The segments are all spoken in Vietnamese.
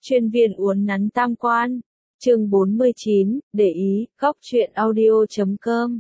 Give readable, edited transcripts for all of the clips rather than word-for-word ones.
Chuyên viên uốn nắn tam quan. Chương 49, để ý, góc truyện audio.com.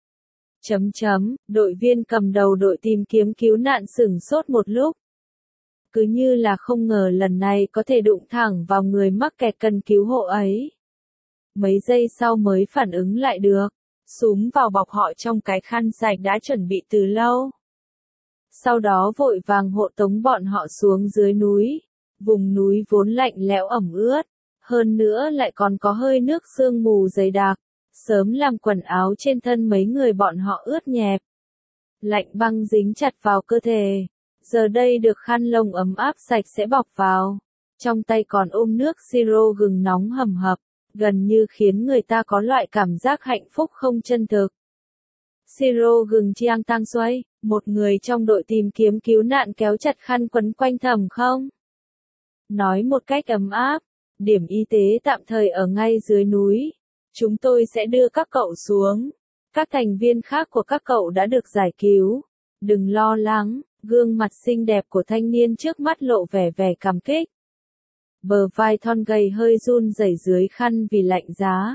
Đội viên cầm đầu đội tìm kiếm cứu nạn sửng sốt một lúc. Cứ như là không ngờ lần này có thể đụng thẳng vào người mắc kẹt cần cứu hộ ấy. Mấy giây sau mới phản ứng lại được, xúm vào bọc họ trong cái khăn sạch đã chuẩn bị từ lâu. Sau đó vội vàng hộ tống bọn họ xuống dưới núi. Vùng núi vốn lạnh lẽo ẩm ướt, hơn nữa lại còn có hơi nước sương mù dày đặc, sớm làm quần áo trên thân mấy người bọn họ ướt nhẹp. Lạnh băng dính chặt vào cơ thể, giờ đây được khăn lông ấm áp sạch sẽ bọc vào, trong tay còn ôm nước siro gừng nóng hầm hập, gần như khiến người ta có loại cảm giác hạnh phúc không chân thực. Siro gừng chiang tang xoay, một người trong đội tìm kiếm cứu nạn kéo chặt khăn quấn quanh Thẩm Không. Nói một cách ấm áp, điểm y tế tạm thời ở ngay dưới núi. Chúng tôi sẽ đưa các cậu xuống. Các thành viên khác của các cậu đã được giải cứu. Đừng lo lắng, gương mặt xinh đẹp của thanh niên trước mắt lộ vẻ cảm kích. Bờ vai thon gầy hơi run rẩy dưới khăn vì lạnh giá.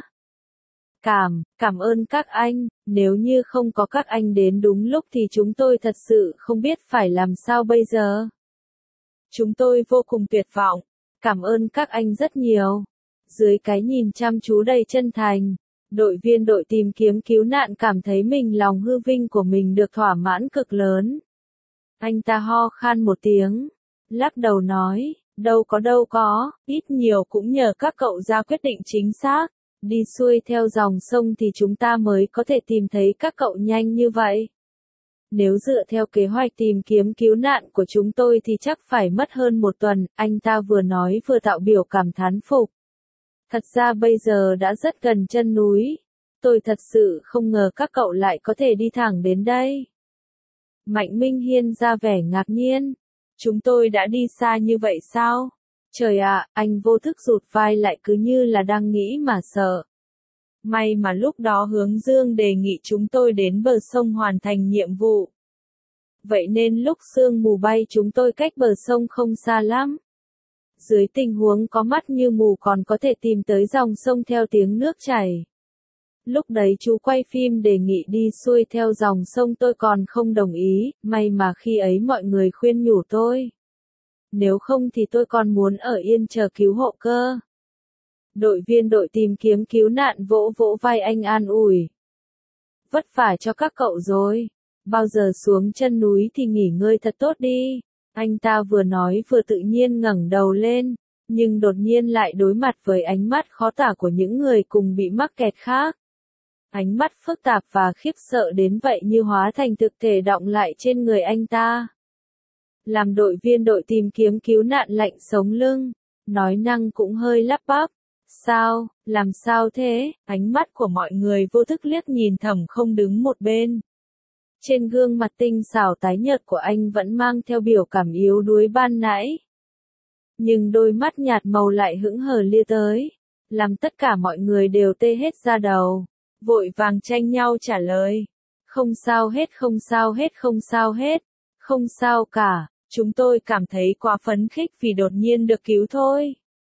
Cảm ơn các anh, nếu như không có các anh đến đúng lúc thì chúng tôi thật sự không biết phải làm sao bây giờ. Chúng tôi vô cùng tuyệt vọng, cảm ơn các anh rất nhiều. Dưới cái nhìn chăm chú đầy chân thành, đội viên đội tìm kiếm cứu nạn cảm thấy mình lòng hư vinh của mình được thỏa mãn cực lớn. Anh ta ho khan một tiếng, lắc đầu nói, đâu có, ít nhiều cũng nhờ các cậu ra quyết định chính xác, đi xuôi theo dòng sông thì chúng ta mới có thể tìm thấy các cậu nhanh như vậy. Nếu dựa theo kế hoạch tìm kiếm cứu nạn của chúng tôi thì chắc phải mất hơn một tuần, anh ta vừa nói vừa tạo biểu cảm thán phục. Thật ra bây giờ đã rất gần chân núi. Tôi thật sự không ngờ các cậu lại có thể đi thẳng đến đây. Mạnh Minh Hiên ra vẻ ngạc nhiên. Chúng tôi đã đi xa như vậy sao? Trời ạ, anh vô thức rụt vai lại cứ như là đang nghĩ mà sợ. May mà lúc đó Hướng Dương đề nghị chúng tôi đến bờ sông hoàn thành nhiệm vụ. Vậy nên lúc sương mù bay chúng tôi cách bờ sông không xa lắm. Dưới tình huống có mắt như mù còn có thể tìm tới dòng sông theo tiếng nước chảy. Lúc đấy chú quay phim đề nghị đi xuôi theo dòng sông tôi còn không đồng ý, may mà khi ấy mọi người khuyên nhủ tôi. Nếu không thì tôi còn muốn ở yên chờ cứu hộ cơ. Đội viên đội tìm kiếm cứu nạn vỗ vai anh an ủi. Vất vả cho các cậu rồi. Bao giờ xuống chân núi thì nghỉ ngơi thật tốt đi. Anh ta vừa nói vừa tự nhiên ngẩng đầu lên, nhưng đột nhiên lại đối mặt với ánh mắt khó tả của những người cùng bị mắc kẹt khác. Ánh mắt phức tạp và khiếp sợ đến vậy như hóa thành thực thể đọng lại trên người anh ta. Làm đội viên đội tìm kiếm cứu nạn lạnh sống lưng, nói năng cũng hơi lắp bắp. Sao, làm sao thế? Ánh mắt của mọi người vô thức liếc nhìn Thẩm Không đứng một bên. Trên gương mặt tinh xảo tái nhợt của anh vẫn mang theo biểu cảm yếu đuối ban nãy. Nhưng đôi mắt nhạt màu lại hững hờ lia tới, làm tất cả mọi người đều tê hết da đầu, vội vàng tranh nhau trả lời. Không sao hết, không sao hết, không sao hết, không sao cả, chúng tôi cảm thấy quá phấn khích vì đột nhiên được cứu thôi.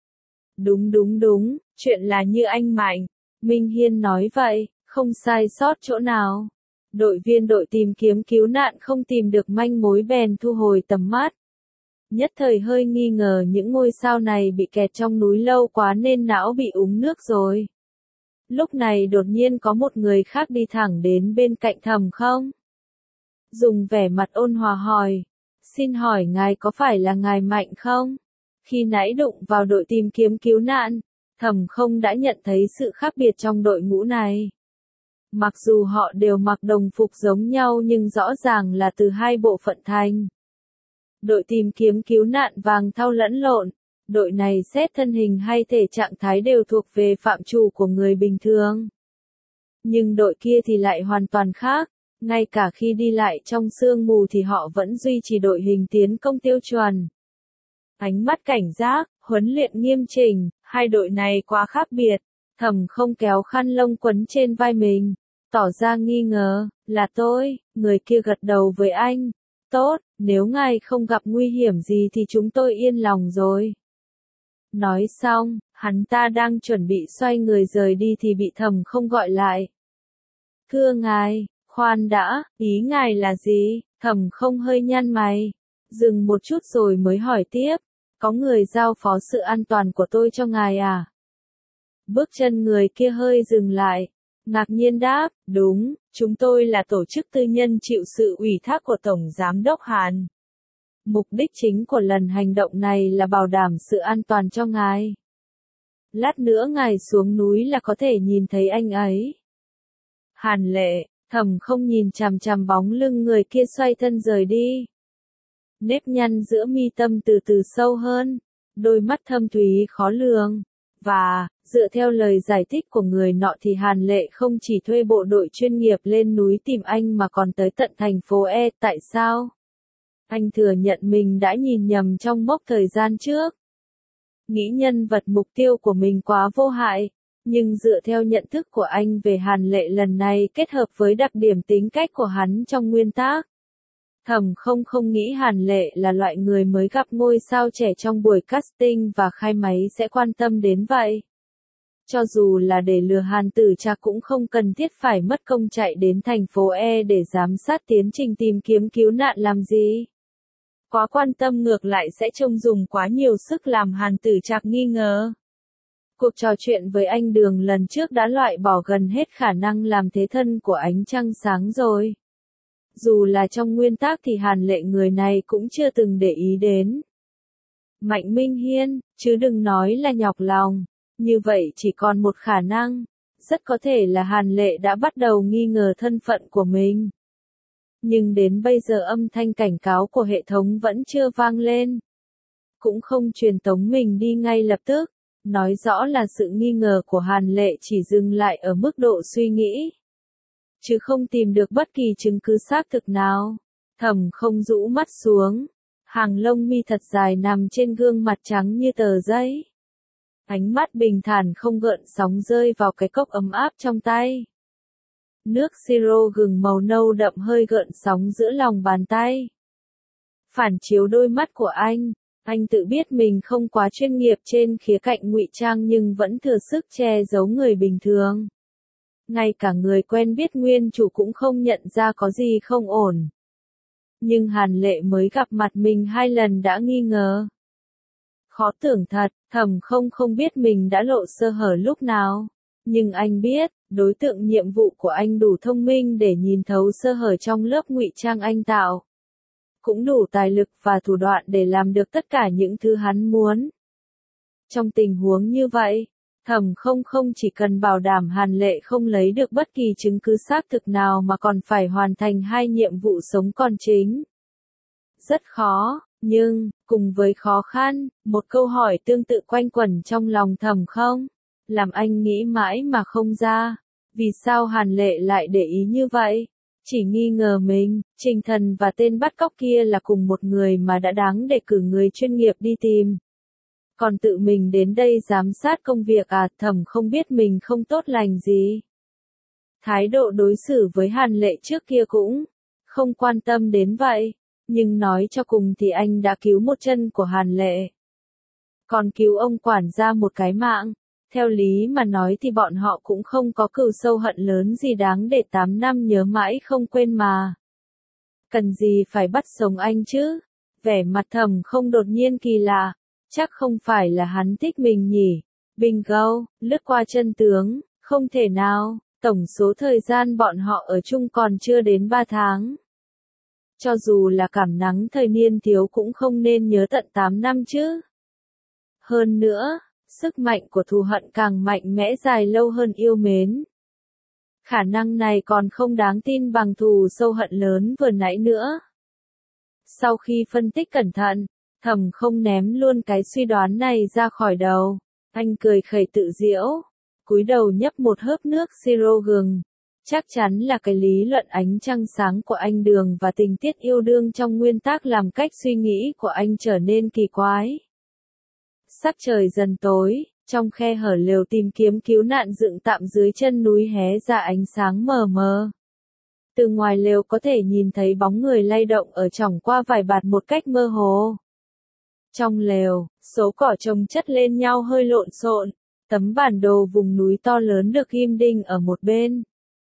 Đúng, chuyện là như anh Mạnh Minh Hiên nói vậy, không sai sót chỗ nào. Đội viên đội tìm kiếm cứu nạn không tìm được manh mối bèn thu hồi tầm mắt. Nhất thời hơi nghi ngờ những ngôi sao này bị kẹt trong núi lâu quá nên não bị úng nước rồi. Lúc này đột nhiên có một người khác đi thẳng đến bên cạnh Thẩm Không. Dùng vẻ mặt ôn hòa hỏi, xin hỏi ngài có phải là ngài Mạnh không? Khi nãy đụng vào đội tìm kiếm cứu nạn, Thẩm Không đã nhận thấy sự khác biệt trong đội ngũ này. Mặc dù họ đều mặc đồng phục giống nhau nhưng rõ ràng là từ hai bộ phận thành. Đội tìm kiếm cứu nạn vàng thau lẫn lộn, đội này xét thân hình hay thể trạng thái đều thuộc về phạm trù của người bình thường. Nhưng đội kia thì lại hoàn toàn khác, ngay cả khi đi lại trong sương mù thì họ vẫn duy trì đội hình tiến công tiêu chuẩn. Ánh mắt cảnh giác, huấn luyện nghiêm chỉnh, hai đội này quá khác biệt. Thẩm Không kéo khăn lông quấn trên vai mình, tỏ ra nghi ngờ, là tôi, người kia gật đầu với anh. Tốt, nếu ngài không gặp nguy hiểm gì thì chúng tôi yên lòng rồi. Nói xong, hắn ta đang chuẩn bị xoay người rời đi thì bị Thẩm Không gọi lại. Thưa ngài, khoan đã, ý ngài là gì? Thẩm Không hơi nhăn mày, dừng một chút rồi mới hỏi tiếp, có người giao phó sự an toàn của tôi cho ngài à? Bước chân người kia hơi dừng lại, ngạc nhiên đáp, đúng, chúng tôi là tổ chức tư nhân chịu sự ủy thác của Tổng Giám đốc Hàn. Mục đích chính của lần hành động này là bảo đảm sự an toàn cho ngài. Lát nữa ngài xuống núi là có thể nhìn thấy anh ấy. Hàn Lệ, Thẩm Không nhìn chằm chằm bóng lưng người kia xoay thân rời đi. Nếp nhăn giữa mi tâm từ từ sâu hơn, đôi mắt thâm thúy khó lường. Và, dựa theo lời giải thích của người nọ thì Hàn Lệ không chỉ thuê bộ đội chuyên nghiệp lên núi tìm anh mà còn tới tận thành phố E. Tại sao? Anh thừa nhận mình đã nhìn nhầm trong mốc thời gian trước. Nghĩ nhân vật mục tiêu của mình quá vô hại, nhưng dựa theo nhận thức của anh về Hàn Lệ lần này kết hợp với đặc điểm tính cách của hắn trong nguyên tác. Thẩm Không nghĩ Hàn Lệ là loại người mới gặp ngôi sao trẻ trong buổi casting và khai máy sẽ quan tâm đến vậy. Cho dù là để lừa Hàn Tử Trạc cũng không cần thiết phải mất công chạy đến thành phố E để giám sát tiến trình tìm kiếm cứu nạn làm gì. Quá quan tâm ngược lại sẽ trông dùng quá nhiều sức làm Hàn Tử Trạc nghi ngờ. Cuộc trò chuyện với anh Đường lần trước đã loại bỏ gần hết khả năng làm thế thân của ánh trăng sáng rồi. Dù là trong nguyên tác thì Hàn Lệ người này cũng chưa từng để ý đến. Mạnh Minh Hiên, chứ đừng nói là nhọc lòng. Như vậy chỉ còn một khả năng, rất có thể là Hàn Lệ đã bắt đầu nghi ngờ thân phận của mình. Nhưng đến bây giờ âm thanh cảnh cáo của hệ thống vẫn chưa vang lên. Cũng không truyền tống mình đi ngay lập tức, nói rõ là sự nghi ngờ của Hàn Lệ chỉ dừng lại ở mức độ suy nghĩ. Chứ không tìm được bất kỳ chứng cứ xác thực nào. Thẩm Không rũ mắt xuống, hàng lông mi thật dài nằm trên gương mặt trắng như tờ giấy. Ánh mắt bình thản không gợn sóng rơi vào cái cốc ấm áp trong tay. Nước siro gừng màu nâu đậm hơi gợn sóng giữa lòng bàn tay. Phản chiếu đôi mắt của anh tự biết mình không quá chuyên nghiệp trên khía cạnh ngụy trang nhưng vẫn thừa sức che giấu người bình thường. Ngay cả người quen biết nguyên chủ cũng không nhận ra có gì không ổn. Nhưng Hàn Lệ mới gặp mặt mình 2 lần đã nghi ngờ. Khó tưởng thật, Thẩm Không biết mình đã lộ sơ hở lúc nào. Nhưng anh biết, đối tượng nhiệm vụ của anh đủ thông minh để nhìn thấu sơ hở trong lớp ngụy trang anh tạo. Cũng đủ tài lực và thủ đoạn để làm được tất cả những thứ hắn muốn. Trong tình huống như vậy, Thẩm Không chỉ cần bảo đảm Hàn Lệ không lấy được bất kỳ chứng cứ xác thực nào mà còn phải hoàn thành 2 nhiệm vụ sống còn chính. Rất khó, nhưng, cùng với khó khăn, một câu hỏi tương tự quanh quẩn trong lòng Thẩm Không, làm anh nghĩ mãi mà không ra. Vì sao Hàn Lệ lại để ý như vậy? Chỉ nghi ngờ mình, Trình Thần và tên bắt cóc kia là cùng một người mà đã đáng để cử người chuyên nghiệp đi tìm. Còn tự mình đến đây giám sát công việc à? Thẩm Không biết mình không tốt lành gì. Thái độ đối xử với Hàn Lệ trước kia cũng không quan tâm đến vậy, nhưng nói cho cùng thì anh đã cứu một chân của Hàn Lệ. Còn cứu ông quản gia một cái mạng, theo lý mà nói thì bọn họ cũng không có cừu sâu hận lớn gì đáng để 8 năm nhớ mãi không quên mà. Cần gì phải bắt sống anh chứ? Vẻ mặt Thẩm Không đột nhiên kỳ lạ. Chắc không phải là hắn thích mình nhỉ? Bingo, lướt qua chân tướng, không thể nào, tổng số thời gian bọn họ ở chung còn chưa đến 3 tháng. Cho dù là cảm nắng thời niên thiếu cũng không nên nhớ tận 8 năm chứ. Hơn nữa, sức mạnh của thù hận càng mạnh mẽ dài lâu hơn yêu mến. Khả năng này còn không đáng tin bằng thù sâu hận lớn vừa nãy nữa. Sau khi phân tích cẩn thận, Thẩm Không ném luôn cái suy đoán này ra khỏi đầu. Anh cười khẩy tự giễu, cúi đầu nhấp một hớp nước siro gừng. Chắc chắn là cái lý luận ánh trăng sáng của anh Đường và tình tiết yêu đương trong nguyên tác làm cách suy nghĩ của anh trở nên kỳ quái. Sắc trời dần tối, trong khe hở lều tìm kiếm cứu nạn dựng tạm dưới chân núi hé ra ánh sáng mờ mờ. Từ ngoài lều có thể nhìn thấy bóng người lay động ở chỏng qua vải bạt một cách mơ hồ. Trong lều, số cỏ chồng chất lên nhau hơi lộn xộn, tấm bản đồ vùng núi to lớn được ghim đinh ở một bên.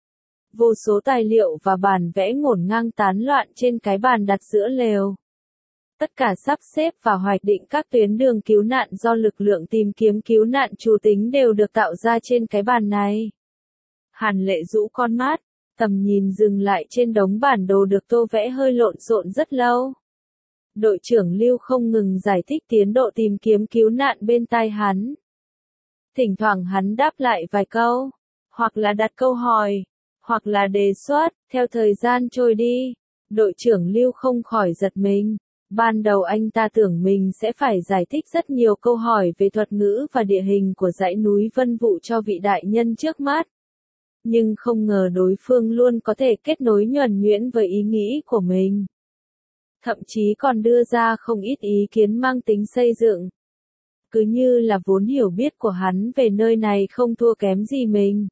Vô số tài liệu và bản vẽ ngổn ngang tán loạn trên cái bàn đặt giữa lều. Tất cả sắp xếp và hoạch định các tuyến đường cứu nạn do lực lượng tìm kiếm cứu nạn chủ tính đều được tạo ra trên cái bàn này. Hàn Lệ rũ con mắt, tầm nhìn dừng lại trên đống bản đồ được tô vẽ hơi lộn xộn rất lâu. Đội trưởng Lưu không ngừng giải thích tiến độ tìm kiếm cứu nạn bên tai hắn. Thỉnh thoảng hắn đáp lại vài câu, hoặc là đặt câu hỏi, hoặc là đề xuất. Theo thời gian trôi đi, đội trưởng Lưu không khỏi giật mình. Ban đầu anh ta tưởng mình sẽ phải giải thích rất nhiều câu hỏi về thuật ngữ và địa hình của dãy núi Vân Vũ cho vị đại nhân trước mắt. Nhưng không ngờ đối phương luôn có thể kết nối nhuần nhuyễn với ý nghĩ của mình. Thậm chí còn đưa ra không ít ý kiến mang tính xây dựng. Cứ như là vốn hiểu biết của hắn về nơi này không thua kém gì mình.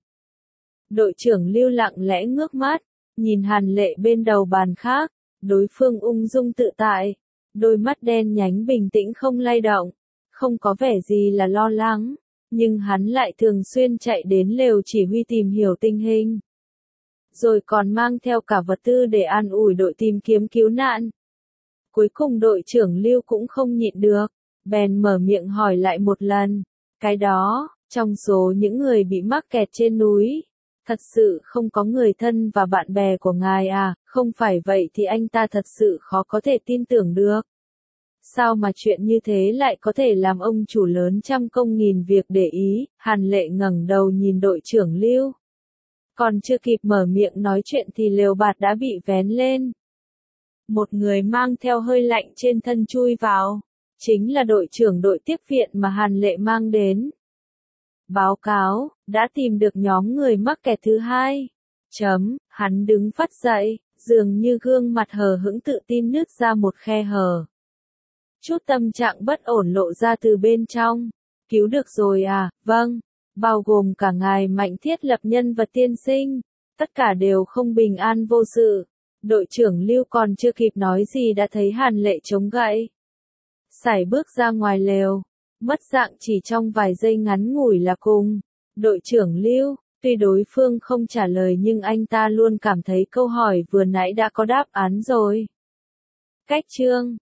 Đội trưởng Lưu lặng lẽ ngước mắt, nhìn Hàn Lệ bên đầu bàn khác, đối phương ung dung tự tại, đôi mắt đen nhánh bình tĩnh không lay động, không có vẻ gì là lo lắng, nhưng hắn lại thường xuyên chạy đến lều chỉ huy tìm hiểu tình hình. Rồi còn mang theo cả vật tư để an ủi đội tìm kiếm cứu nạn. Cuối cùng đội trưởng Lưu cũng không nhịn được, bèn mở miệng hỏi lại một lần. Cái đó, trong số những người bị mắc kẹt trên núi, thật sự không có người thân và bạn bè của ngài à? Không phải vậy thì anh ta thật sự khó có thể tin tưởng được. Sao mà chuyện như thế lại có thể làm ông chủ lớn trăm công nghìn việc để ý? Hàn Lệ ngẩng đầu nhìn đội trưởng Lưu. Còn chưa kịp mở miệng nói chuyện thì lều bạt đã bị vén lên. Một người mang theo hơi lạnh trên thân chui vào. Chính là đội trưởng đội tiếp viện mà Hàn Lệ mang đến. Báo cáo, đã tìm được nhóm người mắc kẹt thứ hai. Hắn đứng phắt dậy, dường như gương mặt hờ hững tự tin nứt ra một khe hở. Chút tâm trạng bất ổn lộ ra từ bên trong. Cứu được rồi à? Vâng, bao gồm cả ngài Mạnh Thiết Lập nhân vật tiên sinh. Tất cả đều không bình an vô sự. Đội trưởng Lưu còn chưa kịp nói gì đã thấy Hàn Lệ chống gậy. Sải bước ra ngoài lều, mất dạng chỉ trong vài giây ngắn ngủi là cùng. Đội trưởng Lưu, tuy đối phương không trả lời nhưng anh ta luôn cảm thấy câu hỏi vừa nãy đã có đáp án rồi. Cách chương